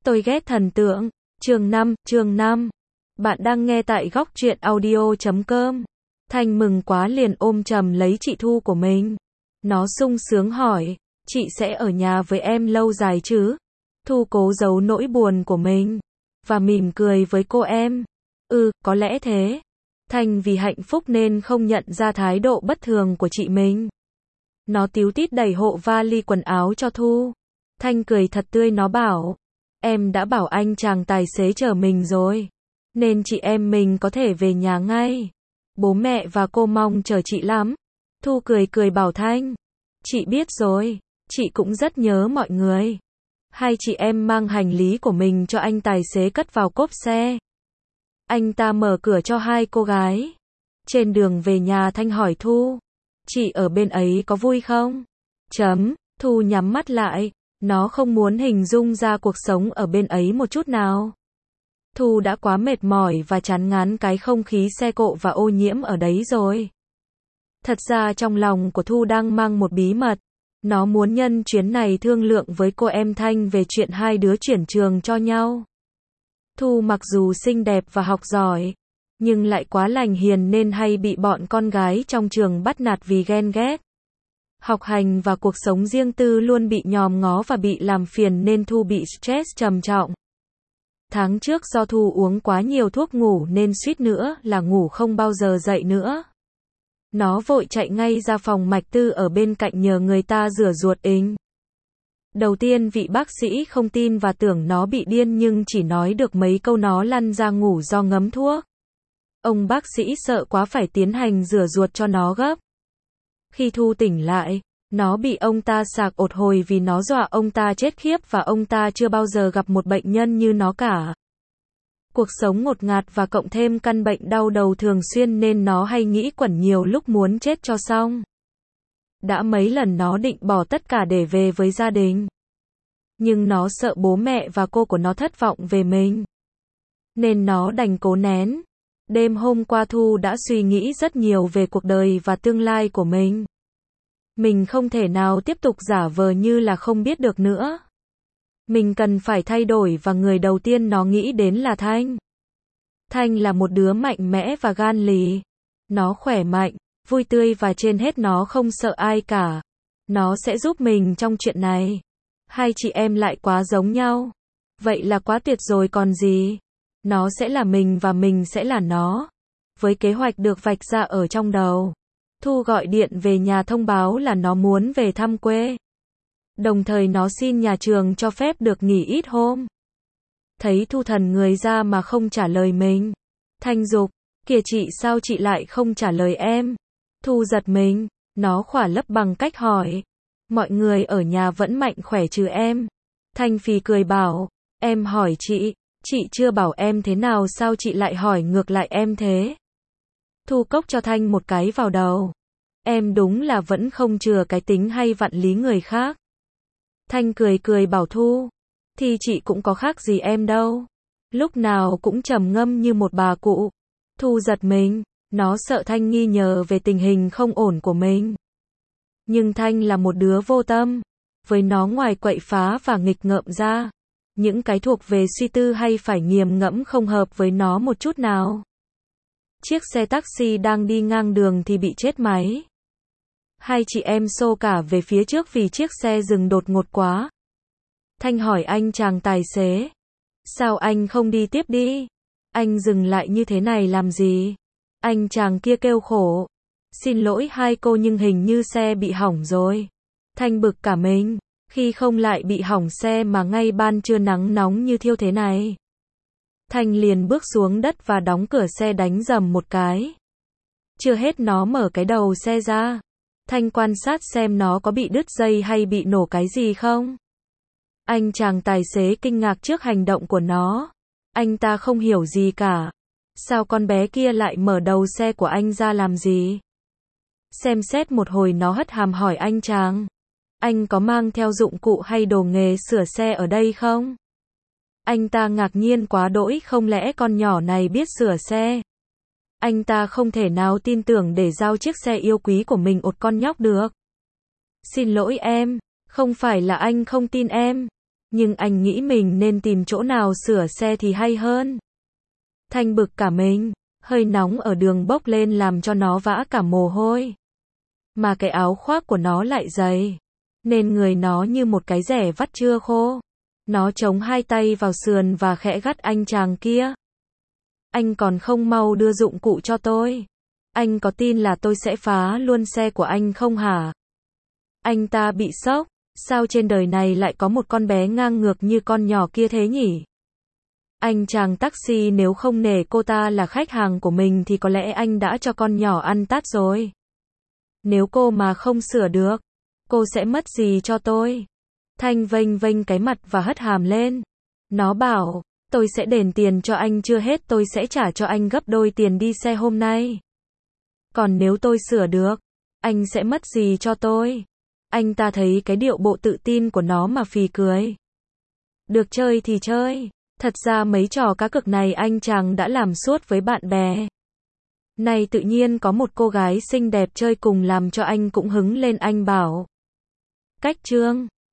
Tôi ghét thần tượng. Chương 5. Bạn đang nghe tại góc truyện audio.com. Thanh mừng quá liền ôm chầm lấy chị Thu của mình. Nó sung sướng hỏi, chị sẽ ở nhà với em lâu dài chứ? Thu cố giấu nỗi buồn của mình và mỉm cười với cô em. Có lẽ thế. Thanh vì hạnh phúc nên không nhận ra thái độ bất thường của chị mình. Nó tíu tít đẩy hộ vali quần áo cho Thu. Thanh cười thật tươi, nó bảo, em đã bảo anh chàng tài xế chờ mình rồi, nên chị em mình có thể về nhà ngay. Bố mẹ và cô mong chờ chị lắm. Thu cười cười bảo Thanh, chị biết rồi, chị cũng rất nhớ mọi người. Hai chị em mang hành lý của mình cho anh tài xế cất vào cốp xe. Anh ta mở cửa cho hai cô gái. Trên đường về nhà Thanh hỏi Thu, chị ở bên ấy có vui không? Thu nhắm mắt lại, nó không muốn hình dung ra cuộc sống ở bên ấy một chút nào. Thu đã quá mệt mỏi và chán ngán cái không khí xe cộ và ô nhiễm ở đấy rồi. Thật ra trong lòng của Thu đang mang một bí mật. Nó muốn nhân chuyến này thương lượng với cô em Thanh về chuyện hai đứa chuyển trường cho nhau. Thu mặc dù xinh đẹp và học giỏi, nhưng lại quá lành hiền nên hay bị bọn con gái trong trường bắt nạt vì ghen ghét. Học hành và cuộc sống riêng tư luôn bị nhòm ngó và bị làm phiền nên Thu bị stress trầm trọng. Tháng trước do Thu uống quá nhiều thuốc ngủ nên suýt nữa là ngủ không bao giờ dậy nữa. Nó vội chạy ngay ra phòng mạch tư ở bên cạnh nhờ người ta rửa ruột inh. Đầu tiên vị bác sĩ không tin và tưởng nó bị điên nhưng chỉ nói được mấy câu nó lăn ra ngủ do ngấm thuốc. Ông bác sĩ sợ quá phải tiến hành rửa ruột cho nó gấp. Khi Thu tỉnh lại, nó bị ông ta sạc ột hồi vì nó dọa ông ta chết khiếp và ông ta chưa bao giờ gặp một bệnh nhân như nó cả. Cuộc sống ngột ngạt và cộng thêm căn bệnh đau đầu thường xuyên nên nó hay nghĩ quẩn nhiều lúc muốn chết cho xong. Đã mấy lần nó định bỏ tất cả để về với gia đình. Nhưng nó sợ bố mẹ và cô của nó thất vọng về mình. Nên nó đành cố nén. Đêm hôm qua Thu đã suy nghĩ rất nhiều về cuộc đời và tương lai của mình. Mình không thể nào tiếp tục giả vờ như là không biết được nữa. Mình cần phải thay đổi và người đầu tiên nó nghĩ đến là Thanh. Thanh là một đứa mạnh mẽ và gan lì. Nó khỏe mạnh, vui tươi và trên hết nó không sợ ai cả. Nó sẽ giúp mình trong chuyện này. Hai chị em lại quá giống nhau. Vậy là quá tuyệt rồi còn gì. Nó sẽ là mình và mình sẽ là nó. Với kế hoạch được vạch ra ở trong đầu, Thu gọi điện về nhà thông báo là nó muốn về thăm quê. Đồng thời nó xin nhà trường cho phép được nghỉ ít hôm. Thấy Thu thần người ra mà không trả lời mình. Thanh dục, kìa chị sao chị lại không trả lời em? Thu giật mình, nó khỏa lấp bằng cách hỏi. Mọi người ở nhà vẫn mạnh khỏe chứ em? Thanh phì cười bảo, em hỏi chị chưa bảo em thế nào sao chị lại hỏi ngược lại em thế? Thu cốc cho Thanh một cái vào đầu. Em đúng là vẫn không chừa cái tính hay vặn lý người khác. Thanh cười cười bảo Thu, thì chị cũng có khác gì em đâu. Lúc nào cũng trầm ngâm như một bà cụ. Thu giật mình, nó sợ Thanh nghi ngờ về tình hình không ổn của mình. Nhưng Thanh là một đứa vô tâm. Với nó ngoài quậy phá và nghịch ngợm ra, những cái thuộc về suy tư hay phải nghiền ngẫm không hợp với nó một chút nào. Chiếc xe taxi đang đi ngang đường thì bị chết máy. Hai chị em xô cả về phía trước vì chiếc xe dừng đột ngột quá. Thanh hỏi anh chàng tài xế, sao anh không đi tiếp đi? Anh dừng lại như thế này làm gì? Anh chàng kia kêu khổ. Xin lỗi hai cô nhưng hình như xe bị hỏng rồi. Thanh bực cả mình, khi không lại bị hỏng xe mà ngay ban trưa nắng nóng như thiêu thế này. Thanh liền bước xuống đất và đóng cửa xe đánh rầm một cái. Chưa hết nó mở cái đầu xe ra. Thanh quan sát xem nó có bị đứt dây hay bị nổ cái gì không. Anh chàng tài xế kinh ngạc trước hành động của nó. Anh ta không hiểu gì cả. Sao con bé kia lại mở đầu xe của anh ra làm gì? Xem xét một hồi nó hất hàm hỏi anh chàng. Anh có mang theo dụng cụ hay đồ nghề sửa xe ở đây không? Anh ta ngạc nhiên quá đỗi, không lẽ con nhỏ này biết sửa xe? Anh ta không thể nào tin tưởng để giao chiếc xe yêu quý của mình ột con nhóc được. Xin lỗi em, không phải là anh không tin em. Nhưng anh nghĩ mình nên tìm chỗ nào sửa xe thì hay hơn. Thanh bực cả mình, hơi nóng ở đường bốc lên làm cho nó vã cả mồ hôi. Mà cái áo khoác của nó lại dày, nên người nó như một cái rẻ vắt chưa khô. Nó chống hai tay vào sườn và khẽ gắt anh chàng kia. Anh còn không mau đưa dụng cụ cho tôi. Anh có tin là tôi sẽ phá luôn xe của anh không hả? Anh ta bị sốc. Sao trên đời này lại có một con bé ngang ngược như con nhỏ kia thế nhỉ? Anh chàng taxi nếu không nể cô ta là khách hàng của mình thì có lẽ anh đã cho con nhỏ ăn tát rồi. Nếu cô mà không sửa được, cô sẽ mất gì cho tôi? Thanh vênh vênh cái mặt và hất hàm lên. Nó bảo, tôi sẽ đền tiền cho anh, chưa hết tôi sẽ trả cho anh gấp đôi tiền đi xe hôm nay. Còn nếu tôi sửa được, anh sẽ mất gì cho tôi? Anh ta thấy cái điệu bộ tự tin của nó mà phì cười. Được chơi thì chơi. Thật ra mấy trò cá cược này anh chàng đã làm suốt với bạn bè. Này tự nhiên có một cô gái xinh đẹp chơi cùng làm cho anh cũng hứng lên, anh bảo. Cách chương